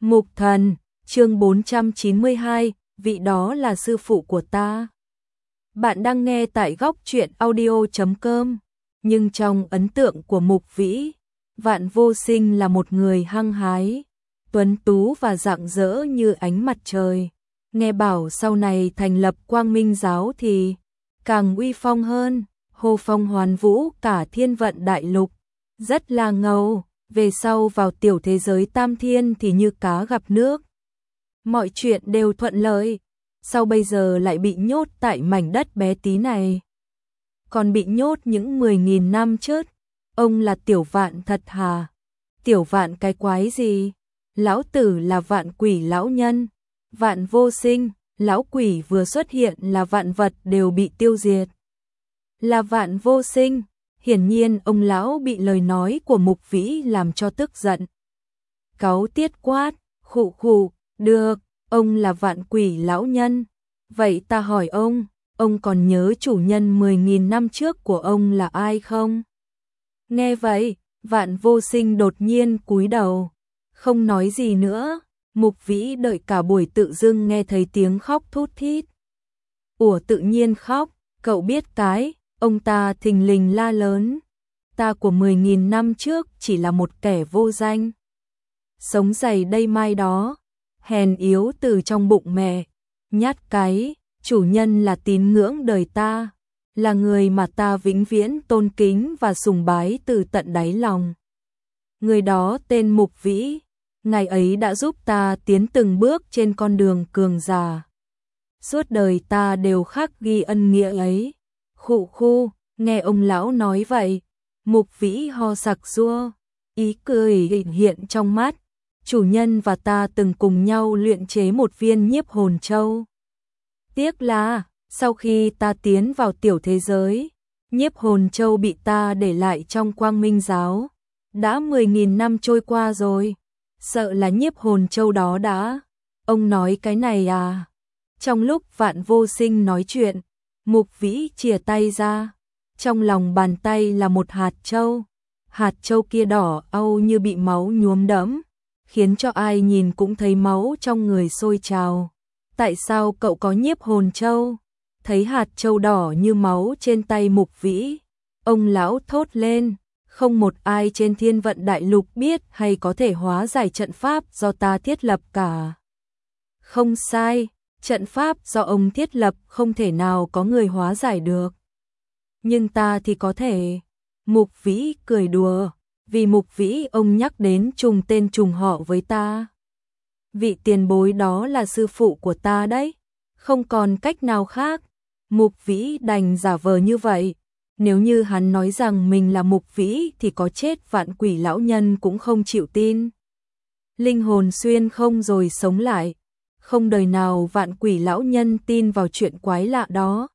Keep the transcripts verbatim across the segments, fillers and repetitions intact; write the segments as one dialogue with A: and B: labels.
A: Mục Thần, chương bốn trăm chín mươi hai, vị đó là sư phụ của ta. Bạn đang nghe tại góc truyện audio chấm com, nhưng trong ấn tượng của Mục Vĩ, Vạn Vô Sinh là một người hăng hái, tuấn tú và rạng rỡ như ánh mặt trời. Nghe bảo sau này thành lập Quang Minh giáo thì càng uy phong hơn, hô phong hoán vũ cả thiên vận đại lục, rất là ngầu. Về sau vào tiểu thế giới tam thiên thì như cá gặp nước. Mọi chuyện đều thuận lợi, sau bây giờ lại bị nhốt tại mảnh đất bé tí này. Còn bị nhốt những mười nghìn năm chớt, ông là Tiểu Vạn thật hà. Tiểu Vạn cái quái gì? Lão tử là Vạn Quỷ lão nhân, Vạn Vô Sinh, lão quỷ vừa xuất hiện là vạn vật đều bị tiêu diệt. Là Vạn Vô Sinh. Hiển nhiên ông lão bị lời nói của Mục Vĩ làm cho tức giận. Cáu tiết quát, khụ khụ, được, ông là Vạn Quỷ lão nhân. Vậy ta hỏi ông, ông còn nhớ chủ nhân mười nghìn năm trước của ông là ai không? Nghe vậy, Vạn Vô Sinh đột nhiên cúi đầu, không nói gì nữa. Mục Vĩ đợi cả buổi tự dưng nghe thấy tiếng khóc thút thít. Ủa tự nhiên khóc, cậu biết cái. Ông ta thình lình la lớn, ta của mười nghìn năm trước chỉ là một kẻ vô danh. Sống dày đây mai đó, hèn yếu từ trong bụng mẹ, nhát cái, chủ nhân là tín ngưỡng đời ta, là người mà ta vĩnh viễn tôn kính và sùng bái từ tận đáy lòng. Người đó tên Mục Vĩ, ngày ấy đã giúp ta tiến từng bước trên con đường cường giả. Suốt đời ta đều khắc ghi ân nghĩa ấy. Khụ khu, nghe ông lão nói vậy, Mục Vĩ ho sặc sụa, ý cười hiện trong mắt. Chủ nhân và ta từng cùng nhau luyện chế một viên nhiếp hồn châu. Tiếc là, sau khi ta tiến vào tiểu thế giới, nhiếp hồn châu bị ta để lại trong Quang Minh giáo. Đã mười nghìn năm trôi qua rồi, sợ là nhiếp hồn châu đó đã. Ông nói cái này à? Trong lúc Vạn Vô Sinh nói chuyện, Mục Vĩ chìa tay ra, trong lòng bàn tay là một hạt châu. Hạt châu kia đỏ au như bị máu nhuốm đẫm, khiến cho ai nhìn cũng thấy máu trong người sôi trào. Tại sao cậu có nhiếp hồn châu? Thấy hạt châu đỏ như máu trên tay Mục Vĩ, ông lão thốt lên, không một ai trên thiên vận đại lục biết hay có thể hóa giải trận pháp do ta thiết lập cả. Không sai. Trận pháp do ông thiết lập không thể nào có người hóa giải được. Nhưng ta thì có thể. Mục Vĩ cười đùa, vì Mục Vĩ ông nhắc đến trùng tên trùng họ với ta. Vị tiền bối đó là sư phụ của ta đấy, không còn cách nào khác. Mục Vĩ đành giả vờ như vậy. Nếu như hắn nói rằng mình là Mục Vĩ thì có chết Vạn Quỷ lão nhân cũng không chịu tin. Linh hồn xuyên không rồi sống lại. Không đời nào Vạn Quỷ lão nhân tin vào chuyện quái lạ đó.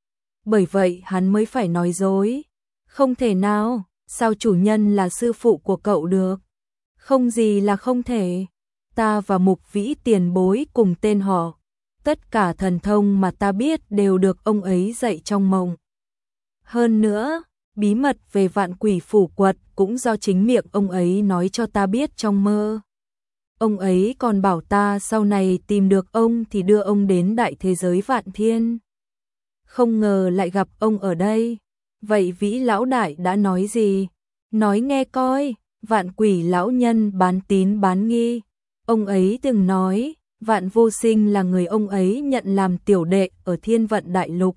A: Bởi vậy hắn mới phải nói dối. Không thể nào, sao chủ nhân là sư phụ của cậu được? Không gì là không thể. Ta và Mục Vĩ tiền bối cùng tên họ. Tất cả thần thông mà ta biết đều được ông ấy dạy trong mộng. Hơn nữa, bí mật về Vạn Quỷ phủ quật cũng do chính miệng ông ấy nói cho ta biết trong mơ. Ông ấy còn bảo ta sau này tìm được ông thì đưa ông đến đại thế giới vạn thiên. Không ngờ lại gặp ông ở đây. Vậy Vĩ lão đại đã nói gì? Nói nghe coi. Vạn Quỷ lão nhân bán tín bán nghi. Ông ấy từng nói, Vạn Vô Sinh là người ông ấy nhận làm tiểu đệ ở thiên vận đại lục.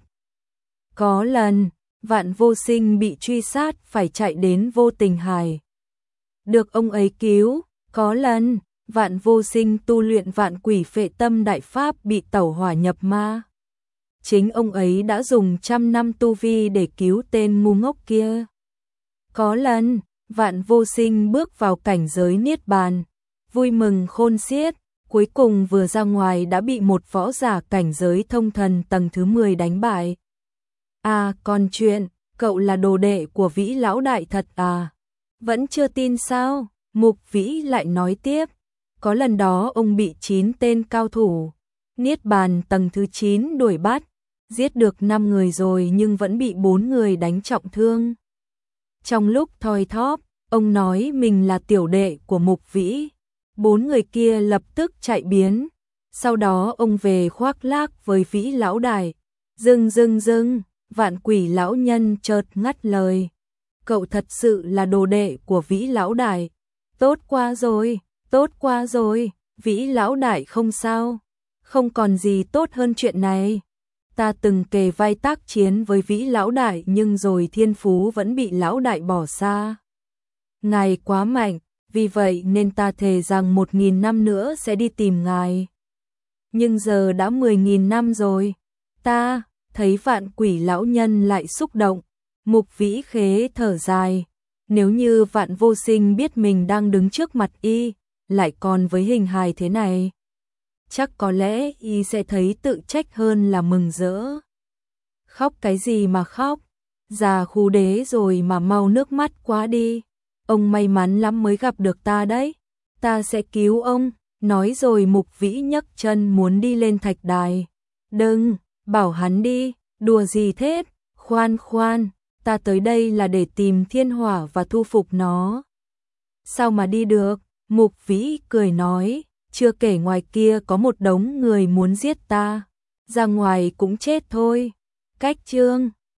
A: Có lần, Vạn Vô Sinh bị truy sát phải chạy đến Vô Tình Hải. Được ông ấy cứu. Có lần, Vạn Vô Sinh tu luyện Vạn Quỷ phệ tâm đại pháp bị tẩu hỏa nhập ma. Chính ông ấy đã dùng trăm năm tu vi để cứu tên ngu ngốc kia. Có lần, Vạn Vô Sinh bước vào cảnh giới niết bàn, vui mừng khôn xiết, cuối cùng vừa ra ngoài đã bị một võ giả cảnh giới thông thần tầng thứ mười đánh bại. À, còn chuyện, cậu là đồ đệ của Vĩ lão đại thật à? Vẫn chưa tin sao? Mục Vĩ lại nói tiếp. Có lần đó ông bị chín tên cao thủ niết bàn tầng thứ chín đuổi bắt, giết được năm người rồi nhưng vẫn bị bốn người đánh trọng thương. Trong lúc thoi thóp, ông nói mình là tiểu đệ của Mục Vĩ. Bốn người kia lập tức chạy biến. Sau đó ông về khoác lác với Vĩ lão đại. Dừng dừng dừng, Vạn Quỷ lão nhân chợt ngắt lời. Cậu thật sự là đồ đệ của Vĩ lão đại. Tốt quá rồi, tốt quá rồi, Vĩ lão đại không sao. Không còn gì tốt hơn chuyện này. Ta từng kề vai tác chiến với Vĩ lão đại nhưng rồi thiên phú vẫn bị lão đại bỏ xa. Ngài quá mạnh, vì vậy nên ta thề rằng một nghìn năm nữa sẽ đi tìm ngài. Nhưng giờ đã mười nghìn năm rồi. Ta, thấy Vạn Quỷ lão nhân lại xúc động. Mục Vĩ khế thở dài. Nếu như Vạn Vô Sinh biết mình đang đứng trước mặt y, lại còn với hình hài thế này, chắc có lẽ y sẽ thấy tự trách hơn là mừng rỡ. Khóc cái gì mà khóc, già khú đế rồi mà mau nước mắt quá đi. Ông may mắn lắm mới gặp được ta đấy, ta sẽ cứu ông. Nói rồi Mục Vĩ nhấc chân muốn đi lên thạch đài. Đừng, bảo hắn đi, đùa gì thế, khoan khoan, ta tới đây là để tìm thiên hỏa và thu phục nó. Sao mà đi được, Mục Vĩ cười nói, chưa kể ngoài kia có một đống người muốn giết ta, ra ngoài cũng chết thôi. Cách chương